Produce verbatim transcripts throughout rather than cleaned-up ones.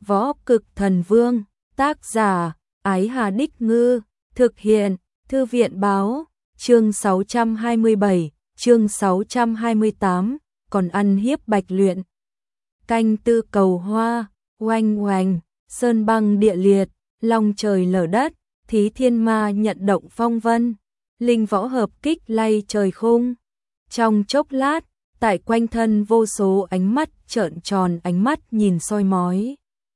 Võ Cực Thần Vương, tác giả, Ái Hà Đích Ngư, thực hiện, Thư viện Báo, chương sáu trăm hai mươi bảy, chương sáu trăm hai mươi tám, còn ăn hiếp Bạch Luyện. Canh tư cầu hoa, oanh oanh, sơn băng địa liệt, long trời lở đất, thí thiên ma nhận động phong vân, linh võ hợp kích lay trời khung. Trong chốc lát, tại quanh thân vô số ánh mắt trợn tròn ánh mắt nhìn soi mói.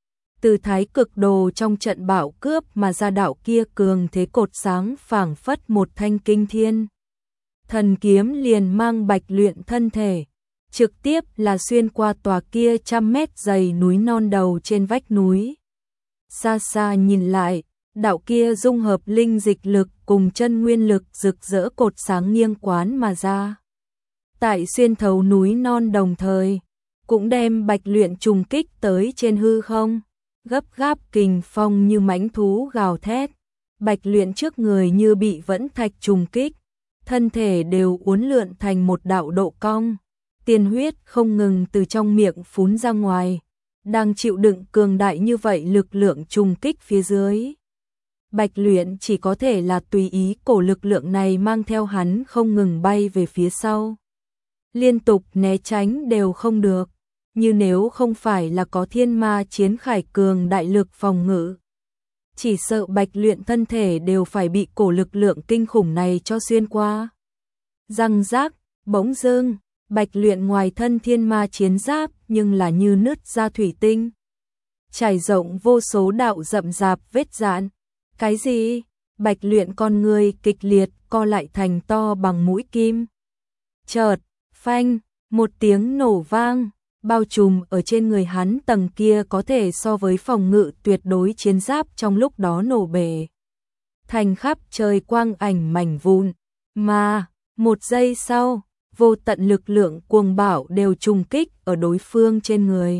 Từ thái cực đồ trong trận bạo cướp mà ra đạo kia cường thế cột sáng phảng phất một thanh kinh thiên. Thần kiếm liền mang Bạch Luyện thân thể, trực tiếp là xuyên qua tòa kia trăm mét dày núi non đầu trên vách núi. Xa xa nhìn lại, đạo kia dung hợp linh dịch lực cùng chân nguyên lực rực rỡ cột sáng nghiêng quán mà ra. Tại xuyên thấu núi non đồng thời, cũng đem Bạch Luyện trùng kích tới trên hư không, gấp gáp kình phong như mãnh thú gào thét. Bạch Luyện trước người như bị vẫn thạch trùng kích, thân thể đều uốn lượn thành một đạo độ cong, tiên huyết không ngừng từ trong miệng phún ra ngoài, đang chịu đựng cường đại như vậy lực lượng trùng kích phía dưới. Bạch Luyện chỉ có thể là tùy ý cổ lực lượng này mang theo hắn không ngừng bay về phía sau. Liên tục né tránh đều không được, như nếu không phải là có thiên ma chiến khải cường đại lực phòng ngự, chỉ sợ Bạch Luyện thân thể đều phải bị cổ lực lượng kinh khủng này cho xuyên qua. Răng rác, bỗng dưng, Bạch Luyện ngoài thân thiên ma chiến giáp nhưng là như nứt ra thủy tinh, trải rộng vô số đạo rậm rạp vết rạn. Cái gì? Bạch Luyện con người kịch liệt co lại thành to bằng mũi kim. Chợt, phanh, một tiếng nổ vang, bao trùm ở trên người hắn tầng kia có thể so với phòng ngự tuyệt đối chiến giáp trong lúc đó nổ bể thành khắp trời quang ảnh mảnh vụn, mà một giây sau, vô tận lực lượng cuồng bạo đều trùng kích ở đối phương trên người.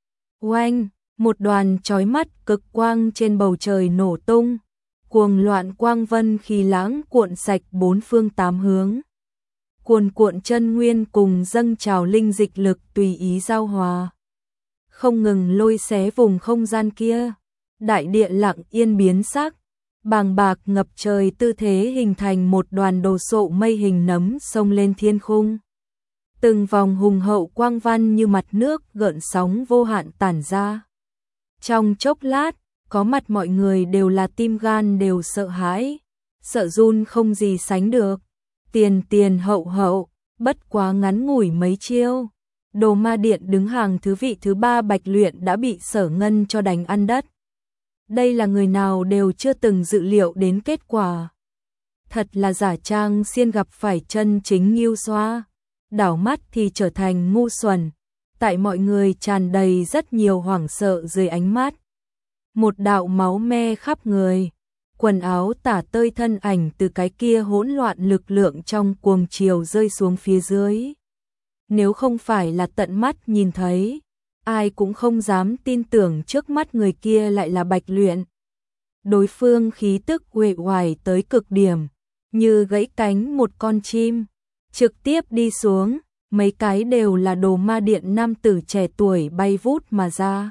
Oanh, một đoàn chói mắt cực quang trên bầu trời nổ tung, cuồng loạn quang vân khí lãng cuộn sạch bốn phương tám hướng. Cuồn cuộn chân nguyên cùng dâng trào linh dịch lực tùy ý giao hòa, không ngừng lôi xé vùng không gian kia. Đại địa lặng yên biến sắc, bàng bạc ngập trời tư thế hình thành một đoàn đồ sộ mây hình nấm xông lên thiên khung. Từng vòng hùng hậu quang văn như mặt nước gợn sóng vô hạn tản ra. Trong chốc lát, có mặt mọi người đều là tim gan đều sợ hãi, sợ run không gì sánh được. Tiền tiền hậu hậu, bất quá ngắn ngủi mấy chiêu, Đồ Ma Điện đứng hàng thứ vị thứ ba Bạch Luyện đã bị Sở Ngân cho đánh ăn đất. Đây là người nào đều chưa từng dự liệu đến kết quả. Thật là giả trang xiên gặp phải chân chính nghiêu xoa, đảo mắt thì trở thành ngu xuẩn. Tại mọi người tràn đầy rất nhiều hoảng sợ dưới ánh mắt. Một đạo máu me khắp người, quần áo tả tơi thân ảnh từ cái kia hỗn loạn lực lượng trong cuồng chiều rơi xuống phía dưới. Nếu không phải là tận mắt nhìn thấy, ai cũng không dám tin tưởng trước mắt người kia lại là Bạch Luyện. Đối phương khí tức uể oải tới cực điểm, như gãy cánh một con chim, trực tiếp đi xuống, mấy cái đều là Đồ Ma Điện nam tử trẻ tuổi bay vút mà ra.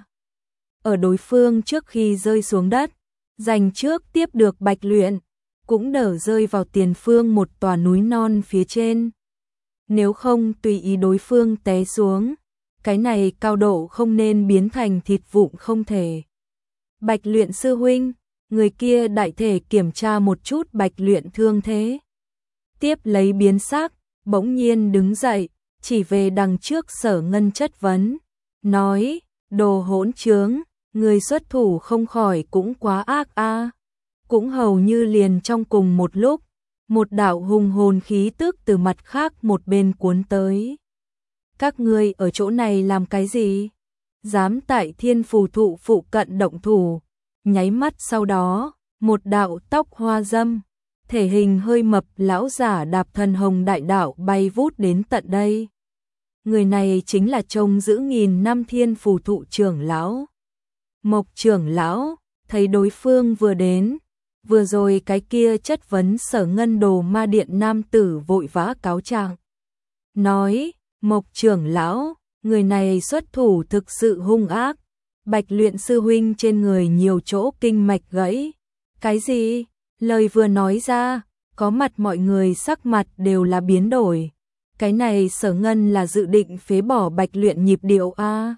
Ở đối phương trước khi rơi xuống đất, giành trước tiếp được Bạch Luyện, cũng đỡ rơi vào tiền phương một tòa núi non phía trên. Nếu không tùy ý đối phương té xuống, cái này cao độ không nên biến thành thịt vụn không thể. Bạch Luyện sư huynh, người kia đại thể kiểm tra một chút Bạch Luyện thương thế, tiếp lấy biến sắc, bỗng nhiên đứng dậy, chỉ về đằng trước Sở Ngân chất vấn, nói, đồ hỗn trướng, người xuất thủ không khỏi cũng quá ác a. À. Cũng hầu như liền trong cùng một lúc, một đạo hùng hồn khí tức từ mặt khác một bên cuốn tới. Các ngươi ở chỗ này làm cái gì? Dám tại Thiên Phù Thụ phụ cận động thủ? Nháy mắt sau đó, một đạo tóc hoa dâm, thể hình hơi mập lão giả đạp thần hồng đại đạo bay vút đến tận đây. Người này chính là trông giữ nghìn năm Thiên Phù Thụ trưởng lão. Mộc trưởng lão, thấy đối phương vừa đến, vừa rồi cái kia chất vấn Sở Ngân Đồ Ma Điện nam tử vội vã cáo trạng. Nói, Mộc trưởng lão, người này xuất thủ thực sự hung ác, Bạch Luyện sư huynh trên người nhiều chỗ kinh mạch gãy. Cái gì? Lời vừa nói ra, có mặt mọi người sắc mặt đều là biến đổi. Cái này Sở Ngân là dự định phế bỏ Bạch Luyện nhịp điệu a? À?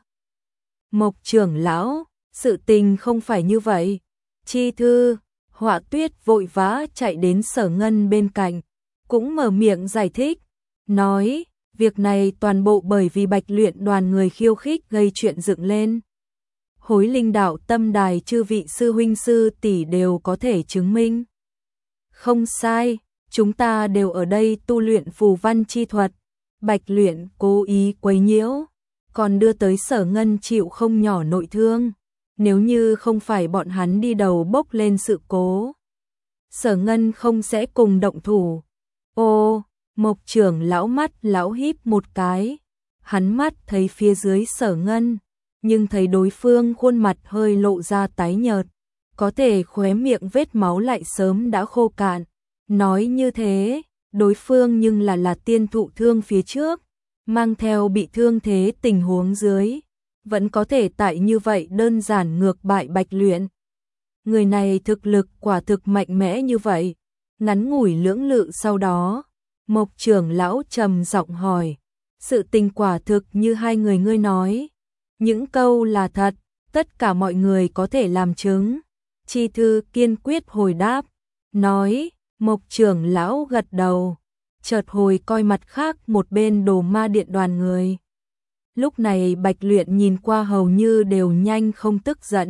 Mộc trưởng lão, sự tình không phải như vậy. Chi Thư, Họa Tuyết vội vã chạy đến Sở Ngân bên cạnh, cũng mở miệng giải thích, nói, việc này toàn bộ bởi vì Bạch Luyện đoàn người khiêu khích gây chuyện dựng lên. Hối Linh đạo tâm đài chư vị sư huynh sư tỷ đều có thể chứng minh. Không sai, chúng ta đều ở đây tu luyện phù văn chi thuật. Bạch Luyện cố ý quấy nhiễu, còn đưa tới Sở Ngân chịu không nhỏ nội thương. Nếu như không phải bọn hắn đi đầu bốc lên sự cố, Sở Ngân không sẽ cùng động thủ. Ô, Mộc trưởng lão mắt lão híp một cái, hắn mắt thấy phía dưới Sở Ngân, nhưng thấy đối phương khuôn mặt hơi lộ ra tái nhợt, có thể khóe miệng vết máu lại sớm đã khô cạn. Nói như thế, đối phương nhưng là là tiên thụ thương phía trước, mang theo bị thương thế tình huống dưới, vẫn có thể tại như vậy đơn giản ngược bại Bạch Luyện. Người này thực lực quả thực mạnh mẽ như vậy. Ngắn ngủi lưỡng lự sau đó, Mộc trưởng lão trầm giọng hỏi, sự tình quả thực như hai người ngươi nói, những câu là thật, tất cả mọi người có thể làm chứng. Chi Thư kiên quyết hồi đáp, nói, Mộc trưởng lão gật đầu, chợt hồi coi mặt khác một bên Đồ Ma Điện đoàn người. Lúc này Bạch Luyện nhìn qua hầu như đều nhanh không tức giận.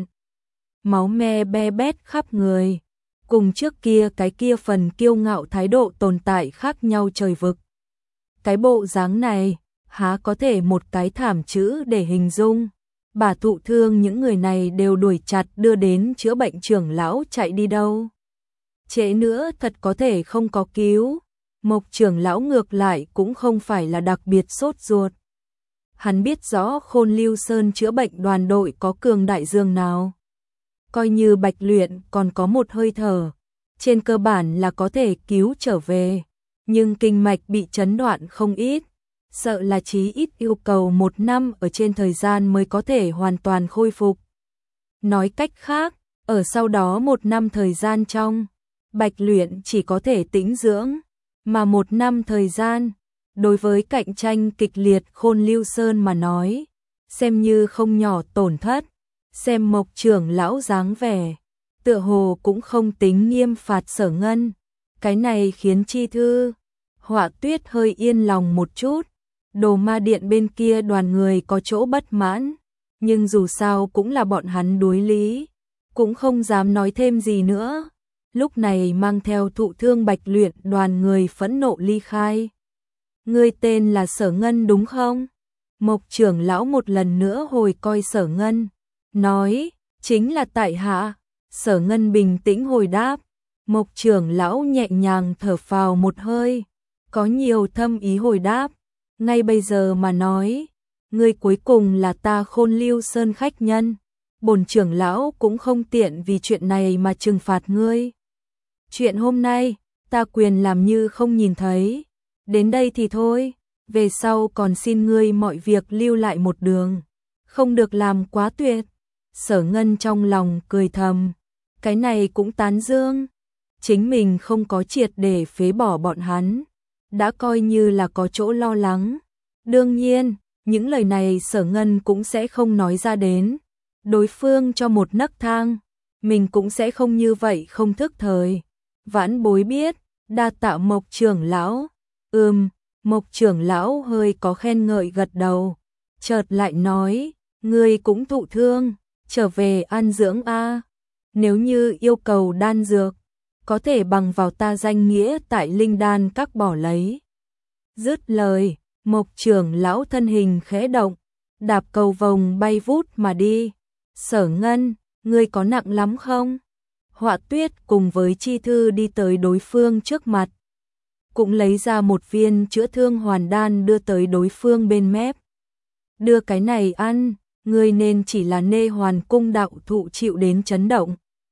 Máu me be bét khắp người, cùng trước kia cái kia phần kiêu ngạo thái độ tồn tại khác nhau trời vực. Cái bộ dáng này, há có thể một cái thảm chữ để hình dung. Bà thụ thương những người này đều đuổi chặt đưa đến chữa bệnh trưởng lão chạy đi đâu. Trễ nữa thật có thể không có cứu. Mộc trưởng lão ngược lại cũng không phải là đặc biệt sốt ruột. Hắn biết rõ Khôn Lưu Sơn chữa bệnh đoàn đội có cường đại dương nào. Coi như Bạch Luyện còn có một hơi thở, trên cơ bản là có thể cứu trở về. Nhưng kinh mạch bị chấn đoạn không ít, sợ là chí ít yêu cầu một năm ở trên thời gian mới có thể hoàn toàn khôi phục. Nói cách khác, ở sau đó một năm thời gian trong, Bạch Luyện chỉ có thể tĩnh dưỡng, mà một năm thời gian, đối với cạnh tranh kịch liệt Khôn Lưu Sơn mà nói, xem như không nhỏ tổn thất. Xem Mộc trưởng lão dáng vẻ, tựa hồ cũng không tính nghiêm phạt Sở Ngân. Cái này khiến Chi Thư, Họa Tuyết hơi yên lòng một chút. Đồ Ma Điện bên kia đoàn người có chỗ bất mãn, nhưng dù sao cũng là bọn hắn đối lý, cũng không dám nói thêm gì nữa. Lúc này mang theo thụ thương Bạch Luyện đoàn người phẫn nộ ly khai. Ngươi tên là Sở Ngân đúng không? Mộc trưởng lão một lần nữa hồi coi Sở Ngân, nói, chính là tại hạ. Sở Ngân bình tĩnh hồi đáp. Mộc trưởng lão nhẹ nhàng thở phào một hơi, có nhiều thâm ý hồi đáp, ngay bây giờ mà nói, ngươi cuối cùng là ta Khôn Lưu Sơn khách nhân, bổn trưởng lão cũng không tiện vì chuyện này mà trừng phạt ngươi. Chuyện hôm nay, ta quyền làm như không nhìn thấy, đến đây thì thôi, về sau còn xin ngươi mọi việc lưu lại một đường, không được làm quá tuyệt. Sở Ngân trong lòng cười thầm, cái này cũng tán dương, chính mình không có triệt để phế bỏ bọn hắn, đã coi như là có chỗ lo lắng. Đương nhiên, những lời này Sở Ngân cũng sẽ không nói ra đến, đối phương cho một nấc thang, mình cũng sẽ không như vậy không thức thời. Vãn bối biết, đa tạ Mộc trưởng lão. Ừm, Mộc trưởng lão hơi có khen ngợi gật đầu, chợt lại nói, ngươi cũng thụ thương, trở về ăn dưỡng a. Nếu như yêu cầu đan dược, có thể bằng vào ta danh nghĩa tại Linh Đan các bỏ lấy. Dứt lời, Mộc trưởng lão thân hình khẽ động, đạp cầu vồng bay vút mà đi. Sở Ngân, ngươi có nặng lắm không? Họa Tuyết cùng với Chi Thư đi tới đối phương trước mặt, cũng lấy ra một viên chữa thương hoàn đan đưa tới đối phương bên mép. Đưa cái này ăn, ngươi nên chỉ là nê hoàn cung đạo thụ chịu đến chấn động,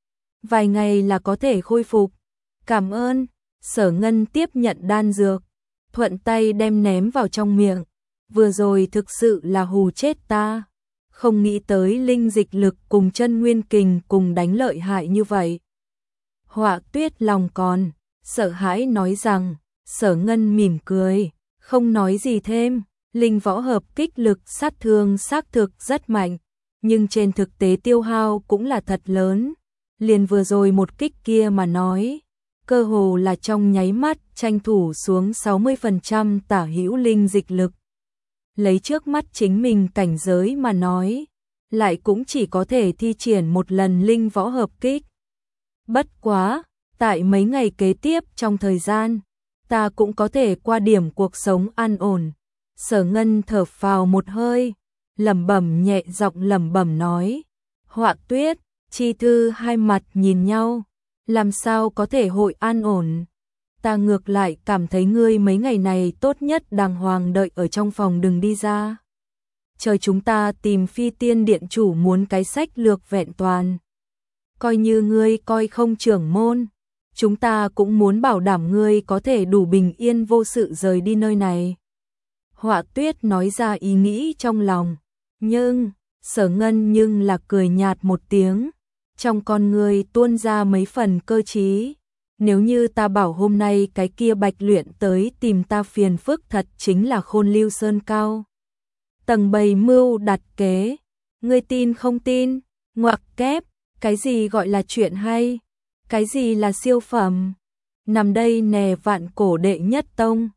vài ngày là có thể khôi phục. Cảm ơn. Sở Ngân tiếp nhận đan dược, thuận tay đem ném vào trong miệng. Vừa rồi thực sự là hù chết ta. không nghĩ tới linh dịch lực cùng chân nguyên kình cùng đánh lợi hại như vậy. Họa Tuyết lòng còn sợ hãi nói rằng, Sở Ngân mỉm cười, không nói gì thêm, linh võ hợp kích lực sát thương xác thực rất mạnh, nhưng trên thực tế tiêu hao cũng là thật lớn. Liền vừa rồi một kích kia mà nói, cơ hồ là trong nháy mắt tranh thủ xuống sáu mươi phần trăm tả hữu linh dịch lực. Lấy trước mắt chính mình cảnh giới mà nói, lại cũng chỉ có thể thi triển một lần linh võ hợp kích. Bất quá, tại mấy ngày kế tiếp trong thời gian, ta cũng có thể qua điểm cuộc sống an ổn. Sở Ngân thở phào một hơi, lẩm bẩm nhẹ giọng lẩm bẩm nói. Họa Tuyết, Chi Thư hai mặt nhìn nhau, làm sao có thể hội an ổn. Ta ngược lại cảm thấy ngươi mấy ngày này tốt nhất đàng hoàng đợi ở trong phòng đừng đi ra. Chờ chúng ta tìm Phi Tiên Điện chủ muốn cái sách lược vẹn toàn. Coi như ngươi coi không trưởng môn, chúng ta cũng muốn bảo đảm ngươi có thể đủ bình yên vô sự rời đi nơi này. Họa Tuyết nói ra ý nghĩ trong lòng, nhưng, Sở Ngân nhưng là cười nhạt một tiếng, trong con ngươi tuôn ra mấy phần cơ trí. Nếu như ta bảo hôm nay cái kia Bạch Luyện tới tìm ta phiền phức thật chính là Khôn Lưu Sơn Cao. Tầng bày mưu đặt kế, ngươi tin không tin, ngoặc kép, cái gì gọi là chuyện hay, cái gì là siêu phẩm. Nằm đây nè vạn cổ đệ nhất tông,